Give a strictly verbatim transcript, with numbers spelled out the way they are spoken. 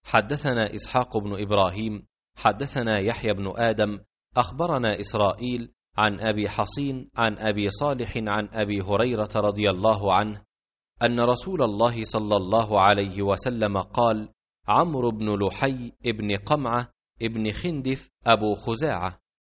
حدثنا إسحاق بن إبراهيم حدثنا يحيى بن آدم أخبرنا إسرائيل عن أبي حصين عن أبي صالح عن أبي هريرة رضي الله عنه أن رسول الله صلى الله عليه وسلم قال: عمرو بن لحي ابن قمعة ابن خندف أبو خزاعة